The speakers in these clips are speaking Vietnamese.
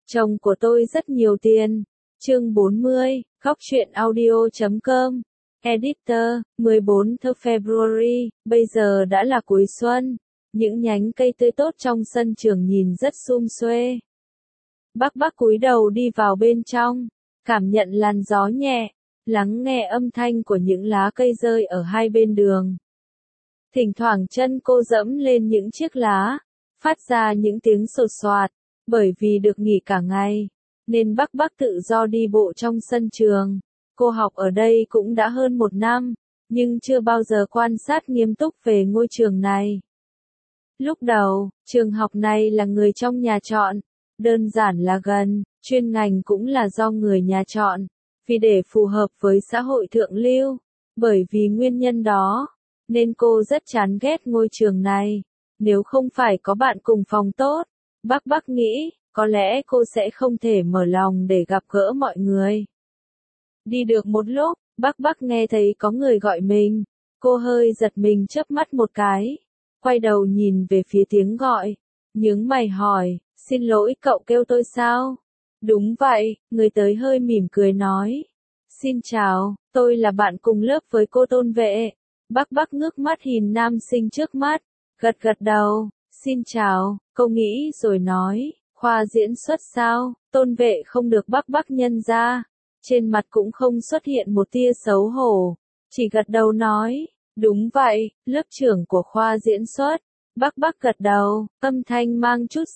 Chồng của tôi rất nhiều tiền. Chương 40, goctruyện.audio.com. Editor, 14 February, bây giờ đã là cuối xuân. Những nhánh cây tươi tốt trong sân trường nhìn rất sum suê. Bác cúi đầu đi vào bên trong, cảm nhận làn gió nhẹ, lắng nghe âm thanh của những lá cây rơi ở hai bên đường. Thỉnh thoảng chân cô dẫm lên những chiếc lá, phát ra những tiếng sột soạt, bởi vì được nghỉ cả ngày, nên bác tự do đi bộ trong sân trường. Cô học ở đây cũng đã hơn 1 năm, nhưng chưa bao giờ quan sát nghiêm túc về ngôi trường này. Lúc đầu, trường học này là người trong nhà chọn, đơn giản là gần, chuyên ngành cũng là do người nhà chọn, vì để phù hợp với xã hội thượng lưu. Bởi vì nguyên nhân đó, nên cô rất chán ghét ngôi trường này. Nếu không phải có bạn cùng phòng tốt, bác nghĩ, có lẽ cô sẽ không thể mở lòng để gặp gỡ mọi người. Đi được một lúc, bác nghe thấy có người gọi mình. Cô hơi giật mình chớp mắt một cái, quay đầu nhìn về phía tiếng gọi, nhướng mày hỏi, xin lỗi cậu kêu tôi sao? Đúng vậy, người tới hơi mỉm cười nói. Xin chào, tôi là bạn cùng lớp với cô Tôn Vệ. Bác ngước mắt nhìn nam sinh trước mắt, gật đầu, xin chào, cô nghĩ rồi nói, khoa diễn xuất sao? Tôn Vệ không được bác nhận ra, trên mặt cũng không xuất hiện một tia xấu hổ, chỉ gật đầu nói, đúng vậy, lớp trưởng của khoa diễn xuất. Bác gật đầu, âm thanh mang chút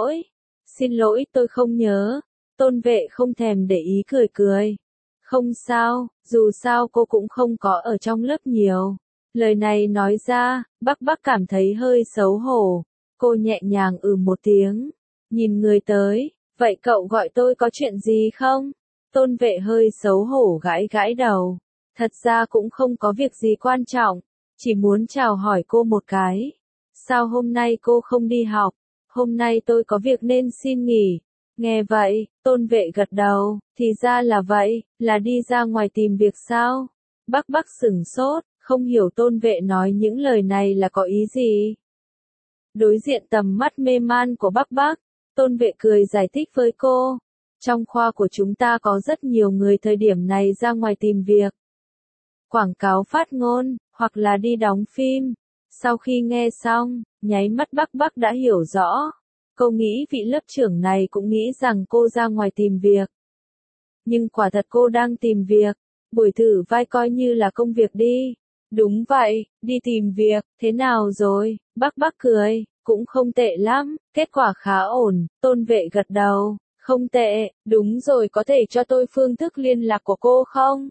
xin lỗi tôi không nhớ. Tôn Vệ không thèm để ý cười. Không sao, dù sao cô cũng không có ở trong lớp nhiều. Lời này nói ra, bác cảm thấy hơi xấu hổ. Cô nhẹ nhàng một tiếng, nhìn người tới, vậy cậu gọi tôi có chuyện gì không? Tôn Vệ hơi xấu hổ gãi đầu. Thật ra cũng không có việc gì quan trọng, chỉ muốn chào hỏi cô một cái. Sao hôm nay cô không đi học? Hôm nay tôi có việc nên xin nghỉ. Nghe vậy, Tôn Vệ gật đầu, thì ra là vậy, là đi ra ngoài tìm việc sao? Bác sửng sốt, không hiểu Tôn Vệ nói những lời này là có ý gì. Đối diện tầm mắt mê man của bác, Tôn Vệ cười giải thích với cô. Trong khoa của chúng ta có rất nhiều người thời điểm này ra ngoài tìm việc. Quảng cáo phát ngôn, hoặc là đi đóng phim. Sau khi nghe xong, nháy mắt bác đã hiểu rõ. Cô nghĩ vị lớp trưởng này cũng nghĩ rằng cô ra ngoài tìm việc. Nhưng quả thật cô đang tìm việc. Buổi thử vai coi như là công việc đi. Đúng vậy, đi tìm việc, thế nào rồi? Bác cười, cũng không tệ lắm, kết quả khá ổn. Tôn Vệ gật đầu, không tệ, đúng rồi, có thể cho tôi phương thức liên lạc của cô không?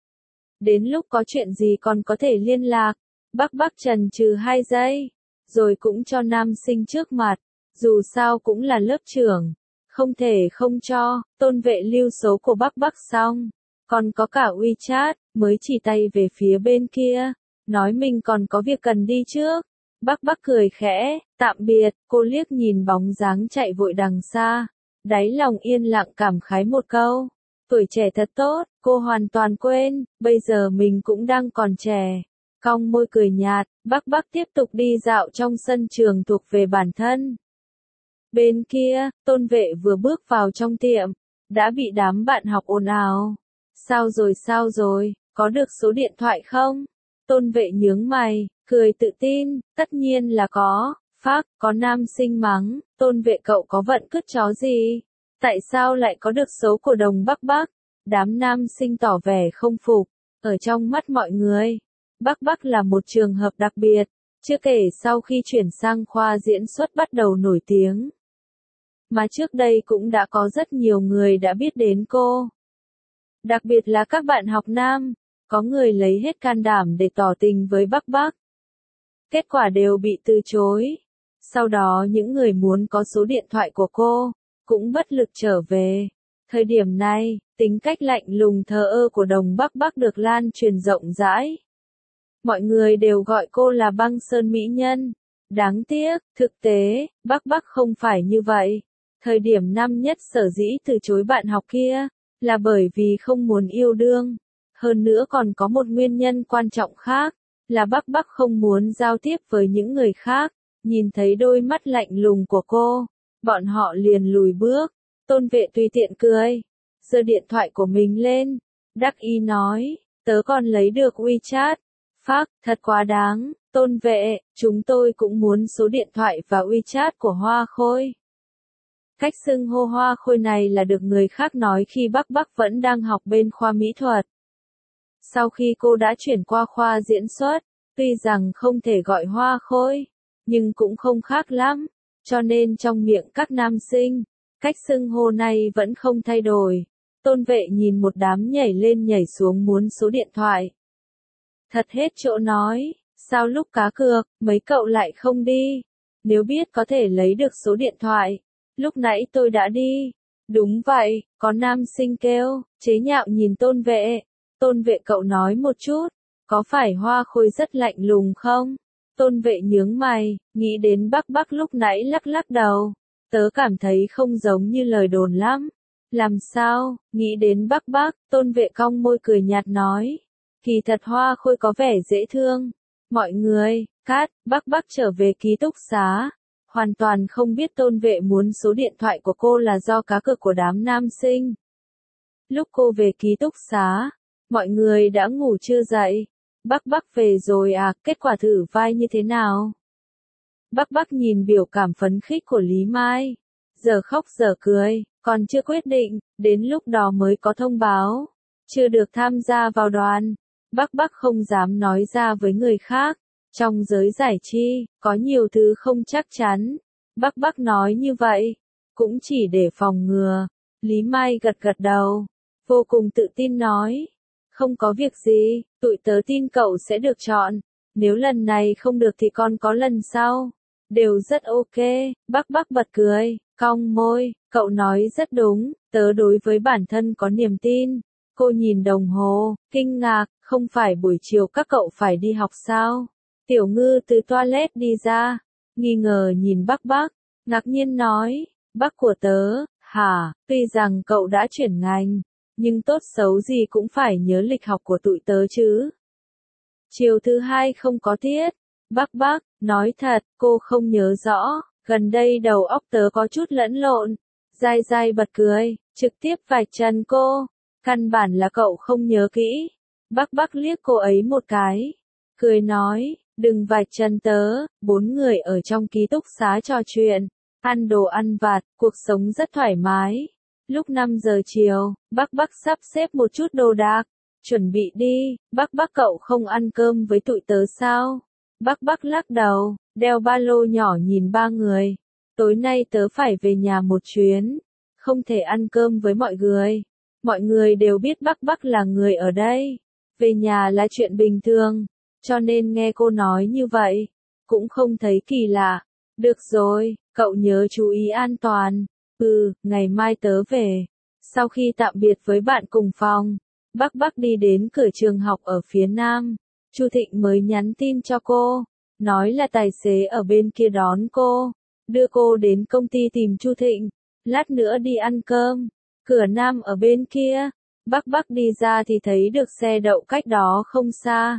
Đến lúc có chuyện gì còn có thể liên lạc. Bác chần chừ 2 giây, rồi cũng cho nam sinh trước mặt, dù sao cũng là lớp trưởng, không thể không cho. Tôn Vệ lưu số của bác xong, còn có cả WeChat, mới chỉ tay về phía bên kia, nói mình còn có việc cần đi trước. Bác cười khẽ, tạm biệt. Cô liếc nhìn bóng dáng chạy vội đằng xa, đáy lòng yên lặng cảm khái một câu, tuổi trẻ thật tốt. Cô hoàn toàn quên, bây giờ mình cũng đang còn trẻ. Cong môi cười nhạt, bác tiếp tục đi dạo trong sân trường thuộc về bản thân. Bên kia, Tôn Vệ vừa bước vào trong tiệm, đã bị đám bạn học ồn ào. Sao rồi, có được số điện thoại không? Tôn Vệ nhướng mày, cười tự tin, tất nhiên là có. Phác, có nam sinh mắng, Tôn Vệ cậu có vận cứt chó gì? Tại sao lại có được số của đồng bác? Đám nam sinh tỏ vẻ không phục, ở trong mắt mọi người. Bác là một trường hợp đặc biệt, chưa kể sau khi chuyển sang khoa diễn xuất bắt đầu nổi tiếng. Mà trước đây cũng đã có rất nhiều người đã biết đến cô. Đặc biệt là các bạn học nam, có người lấy hết can đảm để tỏ tình với bác. Kết quả đều bị từ chối. Sau đó những người muốn có số điện thoại của cô, cũng bất lực trở về. Thời điểm này, tính cách lạnh lùng thờ ơ của đồng bác được lan truyền rộng rãi. Mọi người đều gọi cô là băng sơn mỹ nhân. Đáng tiếc, thực tế, bác không phải như vậy. Thời điểm năm nhất sở dĩ từ chối bạn học kia, là bởi vì không muốn yêu đương. Hơn nữa còn có một nguyên nhân quan trọng khác, là bác không muốn giao tiếp với những người khác. Nhìn thấy đôi mắt lạnh lùng của cô, bọn họ liền lùi bước. Tôn Vệ tùy tiện cười, giơ điện thoại của mình lên, đắc ý nói, tớ còn lấy được WeChat. Phác, thật quá đáng, Tôn Vệ, chúng tôi cũng muốn số điện thoại và WeChat của Hoa Khôi. Cách xưng hô Hoa Khôi này là được người khác nói khi Bắc vẫn đang học bên khoa mỹ thuật. Sau khi cô đã chuyển qua khoa diễn xuất, tuy rằng không thể gọi Hoa Khôi, nhưng cũng không khác lắm, cho nên trong miệng các nam sinh, cách xưng hô này vẫn không thay đổi. Tôn Vệ nhìn một đám nhảy lên nhảy xuống muốn số điện thoại. Thật hết chỗ nói, sao lúc cá cược, mấy cậu lại không đi? Nếu biết có thể lấy được số điện thoại, lúc nãy tôi đã đi. Đúng vậy, có nam sinh kêu, chế nhạo nhìn Tôn Vệ. Tôn Vệ cậu nói một chút, có phải Hoa Khôi rất lạnh lùng không? Tôn Vệ nhướng mày, nghĩ đến Bắc lúc nãy lắc lắc đầu. Tớ cảm thấy không giống như lời đồn lắm. Làm sao, nghĩ đến Bắc, Tôn Vệ cong môi cười nhạt nói. Kỳ thật Hoa Khôi có vẻ dễ thương. Mọi người, cát, Bắc trở về ký túc xá. Hoàn toàn không biết Tôn Vệ muốn số điện thoại của cô là do cá cược của đám nam sinh. Lúc cô về ký túc xá, mọi người đã ngủ chưa dậy. Bắc về rồi à, kết quả thử vai như thế nào? Bắc nhìn biểu cảm phấn khích của Lý Mai. Giờ khóc giờ cười, còn chưa quyết định, đến lúc đó mới có thông báo. Chưa được tham gia vào đoàn. Bắc không dám nói ra với người khác. Trong giới giải trí, có nhiều thứ không chắc chắn. Bắc nói như vậy, cũng chỉ để phòng ngừa. Lý Mai gật đầu, vô cùng tự tin nói. Không có việc gì, tụi tớ tin cậu sẽ được chọn. Nếu lần này không được thì còn có lần sau. Đều rất ok, Bắc bật cười, cong môi, cậu nói rất đúng, tớ đối với bản thân có niềm tin. Cô nhìn đồng hồ, kinh ngạc, không phải buổi chiều các cậu phải đi học sao? Tiểu Ngư từ toilet đi ra, nghi ngờ nhìn Bắc, ngạc nhiên nói, Bắc của tớ, hả, tuy rằng cậu đã chuyển ngành, nhưng tốt xấu gì cũng phải nhớ lịch học của tụi tớ chứ. Chiều thứ hai không có tiết. Bắc, nói thật, cô không nhớ rõ, gần đây đầu óc tớ có chút lẫn lộn. Dai bật cười, trực tiếp vạch trần cô. Căn bản là cậu không nhớ kỹ. Bắc liếc cô ấy một cái. Cười nói, đừng vạch trần tớ. 4 người ở trong ký túc xá trò chuyện, ăn đồ ăn vặt, cuộc sống rất thoải mái. Lúc 5 giờ chiều, Bắc sắp xếp một chút đồ đạc, chuẩn bị đi. Bắc cậu không ăn cơm với tụi tớ sao? Bắc lắc đầu, đeo ba lô nhỏ nhìn ba người. Tối nay tớ phải về nhà một chuyến, không thể ăn cơm với mọi người. Mọi người đều biết Bắc là người ở đây. Về nhà là chuyện bình thường, cho nên nghe cô nói như vậy, cũng không thấy kỳ lạ. Được rồi, cậu nhớ chú ý an toàn. Ngày mai tớ về. Sau khi tạm biệt với bạn cùng phòng, Bắc đi đến cửa trường học ở phía nam. Chu Thịnh mới nhắn tin cho cô, nói là tài xế ở bên kia đón cô, đưa cô đến công ty tìm Chu Thịnh, lát nữa đi ăn cơm. Cửa nam ở bên kia. Bắc đi ra thì thấy được xe đậu cách đó không xa.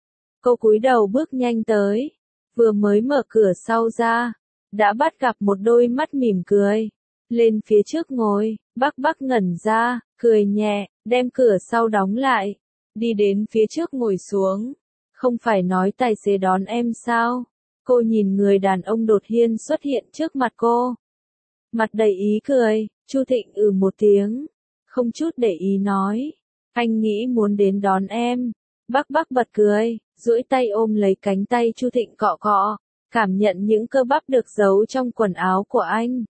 Cô cúi đầu bước nhanh tới, vừa mới mở cửa sau ra, đã bắt gặp một đôi mắt mỉm cười. Lên phía trước ngồi, Bắc ngẩn ra, cười nhẹ, đem cửa sau đóng lại, đi đến phía trước ngồi xuống. Không phải nói tài xế đón em sao? Cô nhìn người đàn ông đột nhiên xuất hiện trước mặt cô. Mặt đầy ý cười, Chu Thịnh một tiếng, không chút để ý nói. Anh nghĩ muốn đến đón em. Bắc bật cười, duỗi tay ôm lấy cánh tay Chu Thịnh cọ cọ, cảm nhận những cơ bắp được giấu trong quần áo của anh.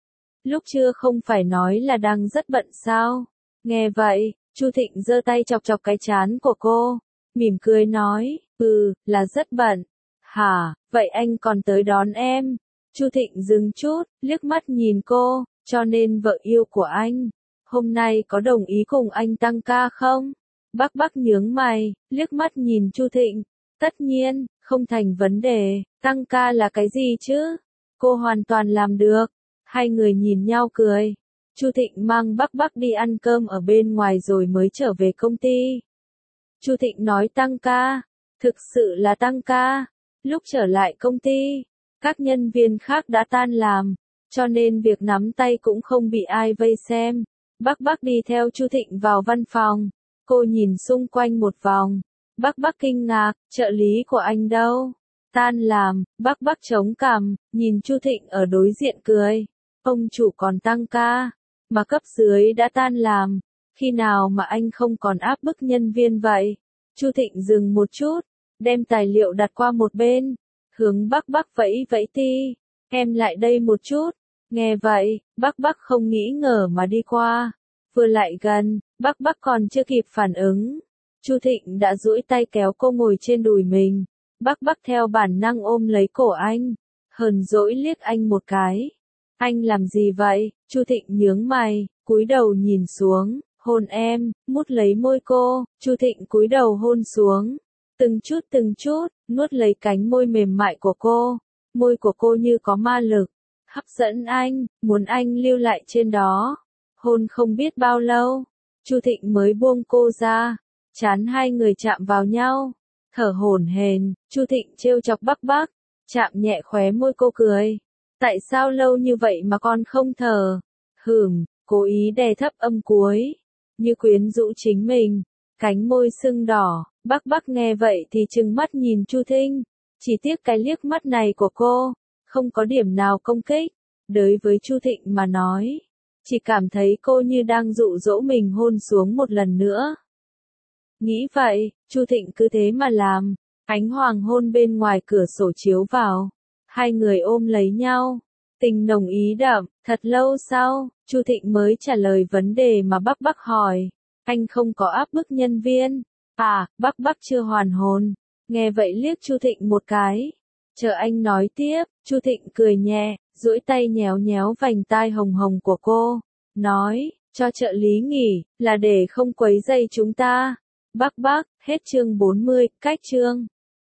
Lúc chưa không phải nói là đang rất bận sao? Nghe vậy, Chu Thịnh giơ tay chọc chọc cái trán của cô, mỉm cười nói, là rất bận. Hả, vậy anh còn tới đón em? Chu Thịnh dừng chút, liếc mắt nhìn cô, cho nên vợ yêu của anh, hôm nay có đồng ý cùng anh tăng ca không? Bắc nhướng mày, liếc mắt nhìn Chu Thịnh, tất nhiên, không thành vấn đề, tăng ca là cái gì chứ? Cô hoàn toàn làm được. Hai người nhìn nhau cười. Chu Thịnh mang Bắc đi ăn cơm ở bên ngoài rồi mới trở về công ty. Chu Thịnh nói tăng ca, thực sự là tăng ca. Lúc trở lại công ty, các nhân viên khác đã tan làm, cho nên việc nắm tay cũng không bị ai vây xem. Bác đi theo Chu Thịnh vào văn phòng, cô nhìn xung quanh một vòng. Bác kinh ngạc, trợ lý của anh đâu? Tan làm, bác chống cằm, nhìn Chu Thịnh ở đối diện cười. Ông chủ còn tăng ca, mà cấp dưới đã tan làm. Khi nào mà anh không còn áp bức nhân viên vậy? Chu Thịnh dừng một chút, đem tài liệu đặt qua một bên, hướng bác vẫy vẫy ti. Em lại đây một chút. Nghe vậy, bác không nghĩ ngờ mà đi qua. Vừa lại gần, bác còn chưa kịp phản ứng. Chu Thịnh đã duỗi tay kéo cô ngồi trên đùi mình. Bác theo bản năng ôm lấy cổ anh, hờn dỗi liếc anh một cái. Anh làm gì vậy? Chu Thịnh nhướng mày, cúi đầu nhìn xuống, hôn em, mút lấy môi cô. Chu Thịnh cúi đầu hôn xuống, từng chút, nuốt lấy cánh môi mềm mại của cô. Môi của cô như có ma lực, hấp dẫn anh, muốn anh lưu lại trên đó. Hôn không biết bao lâu, Chu Thịnh mới buông cô ra, trán hai người chạm vào nhau. Thở hổn hển, Chu Thịnh trêu chọc bác, chạm nhẹ khóe môi cô cười. Tại sao lâu như vậy mà con không thở? Cố ý đè thấp âm cuối, như quyến rũ chính mình, cánh môi sưng đỏ. Bác nghe vậy thì trừng mắt nhìn Chu Thịnh, chỉ tiếc cái liếc mắt này của cô, không có điểm nào công kích. Đối với Chu Thịnh mà nói, chỉ cảm thấy cô như đang dụ dỗ mình hôn xuống một lần nữa. Nghĩ vậy, Chu Thịnh cứ thế mà làm. Ánh hoàng hôn bên ngoài cửa sổ chiếu vào, hai người ôm lấy nhau, tình nồng ý đậm. Thật lâu sau, Chu Thịnh mới trả lời vấn đề mà bác hỏi. Anh không có áp bức nhân viên? À, bác chưa hoàn hồn. Nghe vậy liếc Chu Thịnh một cái. Chờ anh nói tiếp. Chu Thịnh cười nhẹ, duỗi tay nhéo nhéo vành tai hồng hồng của cô, nói, cho trợ lý nghỉ, là để không quấy rầy chúng ta. Bác, hết chương 40, cách chương.